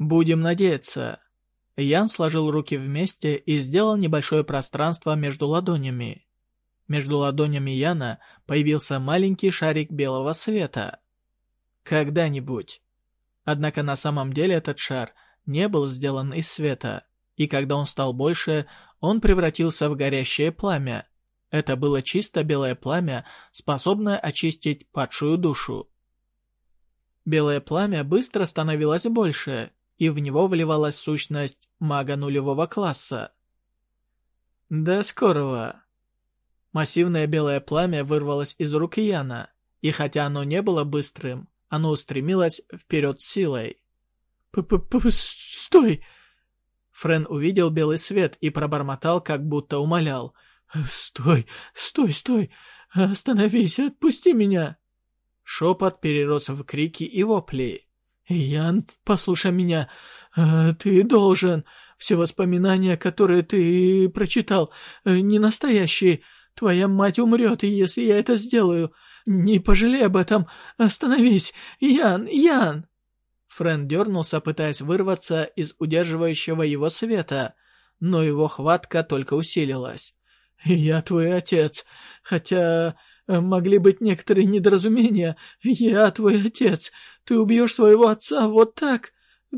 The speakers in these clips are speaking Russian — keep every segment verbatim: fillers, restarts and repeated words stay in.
Будем надеяться. Ян сложил руки вместе и сделал небольшое пространство между ладонями. Между ладонями Яна появился маленький шарик белого света. Когда-нибудь. Однако на самом деле этот шар не был сделан из света, и когда он стал больше, он превратился в горящее пламя. Это было чисто белое пламя, способное очистить падшую душу. Белое пламя быстро становилось больше, и в него вливалась сущность мага нулевого класса. До скорого. Массивное белое пламя вырвалось из рук Яна, и хотя оно не было быстрым, оно устремилось вперед с силой. «П-п-п-стой!» Френ увидел белый свет и пробормотал, как будто умолял. «Стой, стой, стой! Остановись, отпусти меня!» Шепот перерос в крики и вопли. «Ян, послушай меня. Ты должен. Все воспоминания, которые ты прочитал, не настоящие. Твоя мать умрет, если я это сделаю. Не пожалей об этом. Остановись. Ян, Ян!» Френ дернулся, пытаясь вырваться из удерживающего его света, но его хватка только усилилась. «Я твой отец, хотя могли быть некоторые недоразумения. Я твой отец. Ты убьешь своего отца вот так?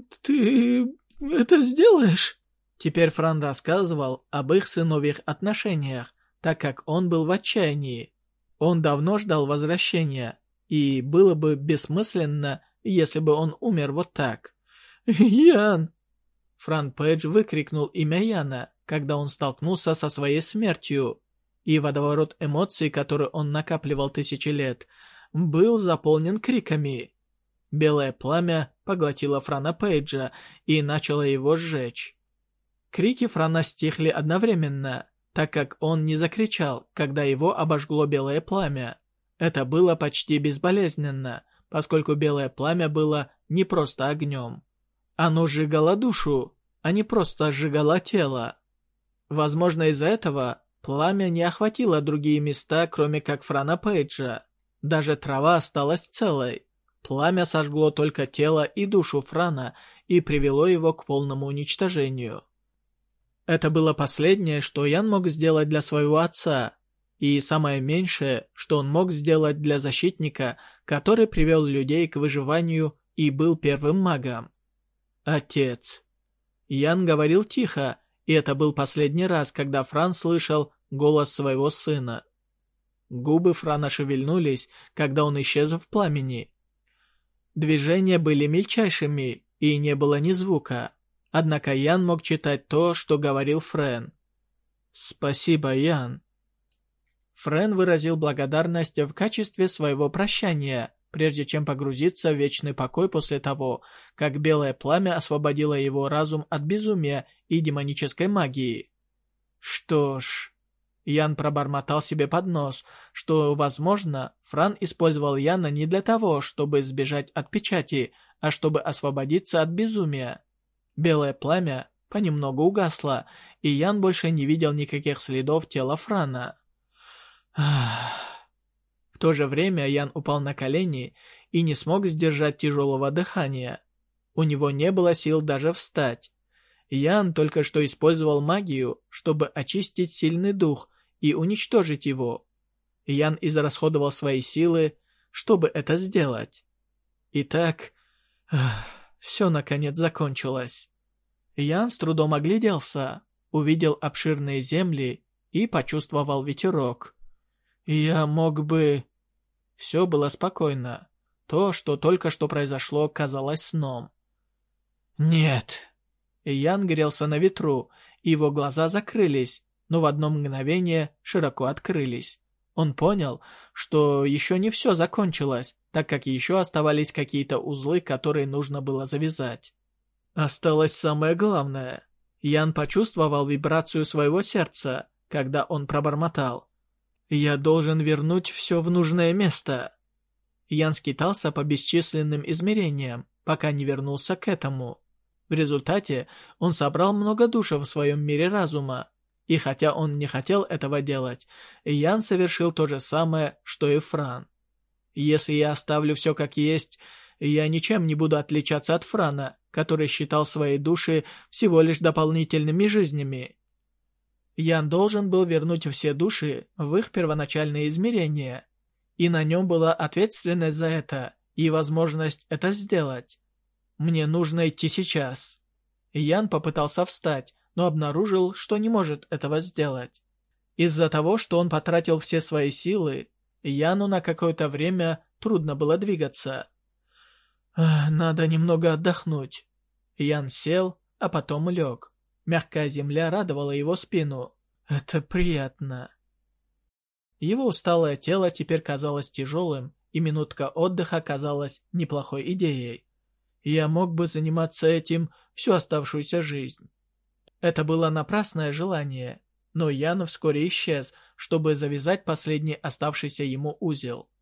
Ты это сделаешь?» Теперь Фран рассказывал об их сыновьих отношениях, так как он был в отчаянии. Он давно ждал возвращения, и было бы бессмысленно, если бы он умер вот так. «Ян!» Фран Пейдж выкрикнул имя Яна, когда он столкнулся со своей смертью, и водоворот эмоций, который он накапливал тысячи лет, был заполнен криками. Белое пламя поглотило Франа Пейджа и начало его сжечь. Крики Франа стихли одновременно, так как он не закричал, когда его обожгло белое пламя. Это было почти безболезненно, поскольку белое пламя было не просто огнем. Оно сжигало душу, а не просто сжигало тело. Возможно, из-за этого пламя не охватило другие места, кроме как Франа Пейджа. Даже трава осталась целой. Пламя сожгло только тело и душу Франа и привело его к полному уничтожению. Это было последнее, что Ян мог сделать для своего отца, и самое меньшее, что он мог сделать для защитника, который привел людей к выживанию и был первым магом. Отец. Ян говорил тихо, и это был последний раз, когда Фран слышал голос своего сына. Губы Франа шевельнулись, когда он исчез в пламени. Движения были мельчайшими, и не было ни звука. Однако Ян мог читать то, что говорил Френ. «Спасибо, Ян». Френ выразил благодарность в качестве своего прощания, прежде чем погрузиться в вечный покой после того, как белое пламя освободило его разум от безумия и демонической магии. Что ж, Ян пробормотал себе под нос, что, возможно, Фран использовал Яна не для того, чтобы сбежать от печати, а чтобы освободиться от безумия. Белое пламя понемногу угасло, и Ян больше не видел никаких следов тела Франа. В то же время Ян упал на колени и не смог сдержать тяжелого дыхания. У него не было сил даже встать. Ян только что использовал магию, чтобы очистить сильный дух и уничтожить его. Ян израсходовал свои силы, чтобы это сделать. Итак, все наконец закончилось. Ян с трудом огляделся, увидел обширные земли и почувствовал ветерок. Я мог бы... Все было спокойно. То, что только что произошло, казалось сном. Нет. Ян грелся на ветру, и его глаза закрылись, но в одно мгновение широко открылись. Он понял, что еще не все закончилось, так как еще оставались какие-то узлы, которые нужно было завязать. Осталось самое главное. Ян почувствовал вибрацию своего сердца, когда он пробормотал. «Я должен вернуть все в нужное место». Ян скитался по бесчисленным измерениям, пока не вернулся к этому. В результате он собрал много душ в своем мире разума, и хотя он не хотел этого делать, Ян совершил то же самое, что и Фран. «Если я оставлю все как есть, я ничем не буду отличаться от Франа, который считал свои души всего лишь дополнительными жизнями. Ян должен был вернуть все души в их первоначальные измерения, и на нем была ответственность за это и возможность это сделать. Мне нужно идти сейчас. Ян попытался встать, но обнаружил, что не может этого сделать. Из-за того, что он потратил все свои силы, Яну на какое-то время трудно было двигаться. «Надо немного отдохнуть». Ян сел, а потом лег. Мягкая земля радовала его спину. Это приятно. Его усталое тело теперь казалось тяжелым, и минутка отдыха казалась неплохой идеей. Я мог бы заниматься этим всю оставшуюся жизнь. Это было напрасное желание, но Ян вскоре исчез, чтобы завязать последний оставшийся ему узел.